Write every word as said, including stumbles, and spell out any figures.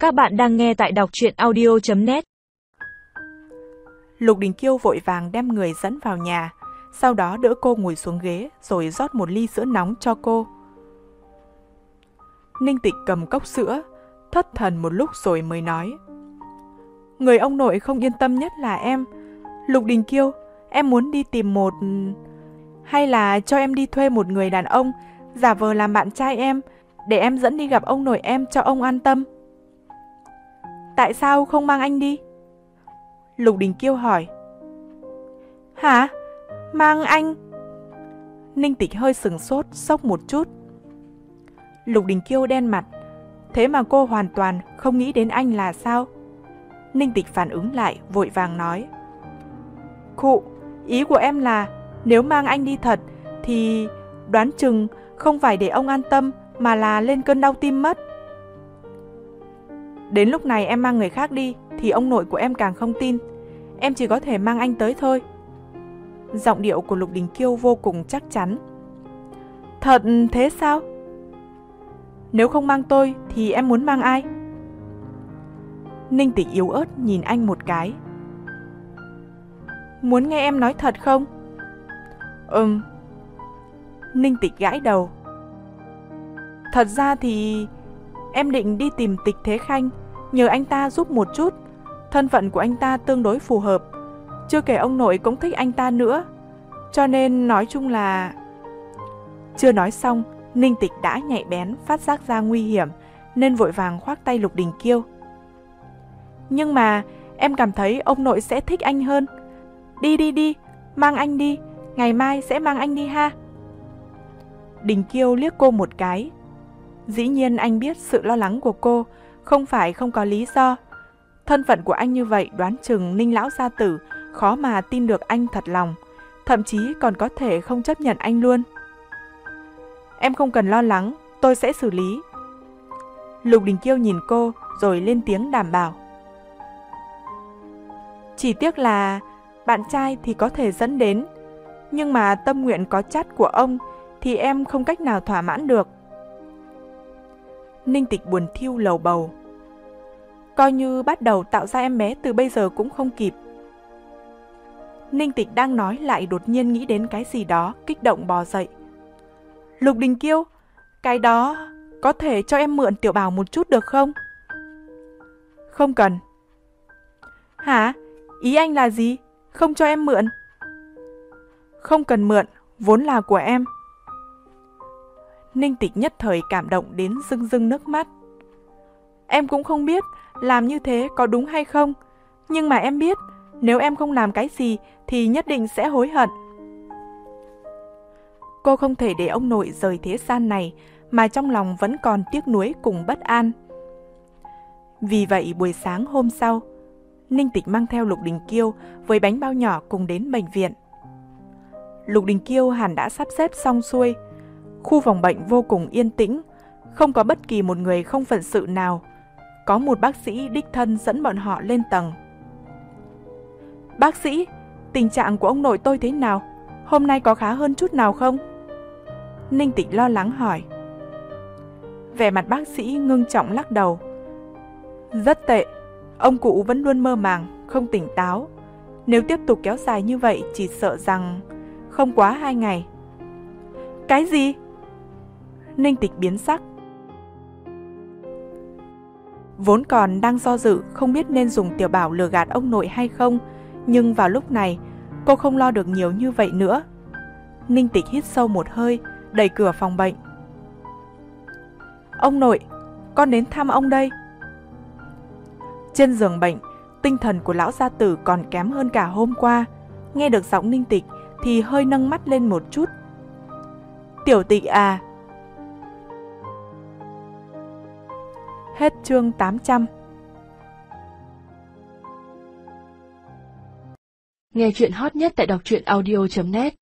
Các bạn đang nghe tại đọc truyện audio chấm net. Lục Đình Kiêu vội vàng đem người dẫn vào nhà, sau đó đỡ cô ngồi xuống ghế rồi rót một ly sữa nóng cho cô. Ninh Tịch cầm cốc sữa, thất thần một lúc rồi mới nói: Người ông nội không yên tâm nhất là em. Lục Đình Kiêu, em muốn đi tìm một... hay là cho em đi thuê một người đàn ông giả vờ làm bạn trai em, để em dẫn đi gặp ông nội em cho ông an tâm. Tại sao không mang anh đi? Lục Đình Kiêu hỏi. Hả? Mang anh? Ninh Tịch hơi sửng sốt, sốc một chút. Lục Đình Kiêu đen mặt. Thế mà cô hoàn toàn không nghĩ đến anh là sao? Ninh Tịch phản ứng lại, vội vàng nói: Khụ, ý của em là nếu mang anh đi thật thì đoán chừng không phải để ông an tâm mà là lên cơn đau tim mất. Đến lúc này em mang người khác đi thì ông nội của em càng không tin. Em chỉ có thể mang anh tới thôi. Giọng điệu của Lục Đình Kiêu vô cùng chắc chắn. Thật thế sao? Nếu không mang tôi thì em muốn mang ai? Ninh Tịch yếu ớt nhìn anh một cái. Muốn nghe em nói thật không? Ừm. Ninh Tịch gãi đầu. Thật ra thì em định đi tìm Tịch Thế Khanh, nhờ anh ta giúp một chút. Thân phận của anh ta tương đối phù hợp, chưa kể ông nội cũng thích anh ta nữa. Cho nên nói chung là... Chưa nói xong, Ninh Tịch đã nhạy bén phát giác ra nguy hiểm, nên vội vàng khoác tay Lục Đình Kiêu. Nhưng mà em cảm thấy ông nội sẽ thích anh hơn. Đi đi đi, mang anh đi, ngày mai sẽ mang anh đi ha. Đình Kiêu liếc cô một cái. Dĩ nhiên anh biết sự lo lắng của cô không phải không có lý do. Thân phận của anh như vậy đoán chừng Ninh lão gia tử khó mà tin được anh thật lòng, thậm chí còn có thể không chấp nhận anh luôn. Em không cần lo lắng, tôi sẽ xử lý. Lục Đình Kiêu nhìn cô rồi lên tiếng đảm bảo. Chỉ tiếc là bạn trai thì có thể dẫn đến, nhưng mà tâm nguyện có chắt của ông thì em không cách nào thỏa mãn được. Ninh Tịch buồn thiu lầu bầu. Coi như bắt đầu tạo ra em bé từ bây giờ cũng không kịp. Ninh Tịch đang nói lại đột nhiên nghĩ đến cái gì đó, kích động bò dậy. Lục Đình Kiêu, cái đó có thể cho em mượn Tiểu Bảo một chút được không? Không cần. Hả? Ý anh là gì? Không cho em mượn? Không cần mượn, vốn là của em. Ninh Tịch nhất thời cảm động đến rưng rưng nước mắt. Em cũng không biết làm như thế có đúng hay không, nhưng mà em biết nếu em không làm cái gì thì nhất định sẽ hối hận. Cô không thể để ông nội rời thế gian này mà trong lòng vẫn còn tiếc nuối cùng bất an. Vì vậy buổi sáng hôm sau, Ninh Tịch mang theo Lục Đình Kiêu với bánh bao nhỏ cùng đến bệnh viện. Lục Đình Kiêu hẳn đã sắp xếp xong xuôi. Khu phòng bệnh vô cùng yên tĩnh, không có bất kỳ một người không phận sự nào. Có một bác sĩ đích thân dẫn bọn họ lên tầng. Bác sĩ, tình trạng của ông nội tôi thế nào? Hôm nay có khá hơn chút nào không? Ninh Tịch lo lắng hỏi. Vẻ mặt bác sĩ ngưng trọng lắc đầu. Rất tệ, ông cụ vẫn luôn mơ màng, không tỉnh táo. Nếu tiếp tục kéo dài như vậy chỉ sợ rằng không quá hai ngày. Cái gì? Ninh Tịch biến sắc. Vốn còn đang do dự không biết nên dùng Tiểu Bảo lừa gạt ông nội hay không, nhưng vào lúc này cô không lo được nhiều như vậy nữa. Ninh Tịch hít sâu một hơi, đẩy cửa phòng bệnh. Ông nội, con đến thăm ông đây. Trên giường bệnh, tinh thần của lão gia tử còn kém hơn cả hôm qua. Nghe được giọng Ninh Tịch thì hơi nâng mắt lên một chút. Tiểu Tịch à. Hết chương tám trăm. Nghe chuyện hot nhất tại đọc truyện audio chấm net.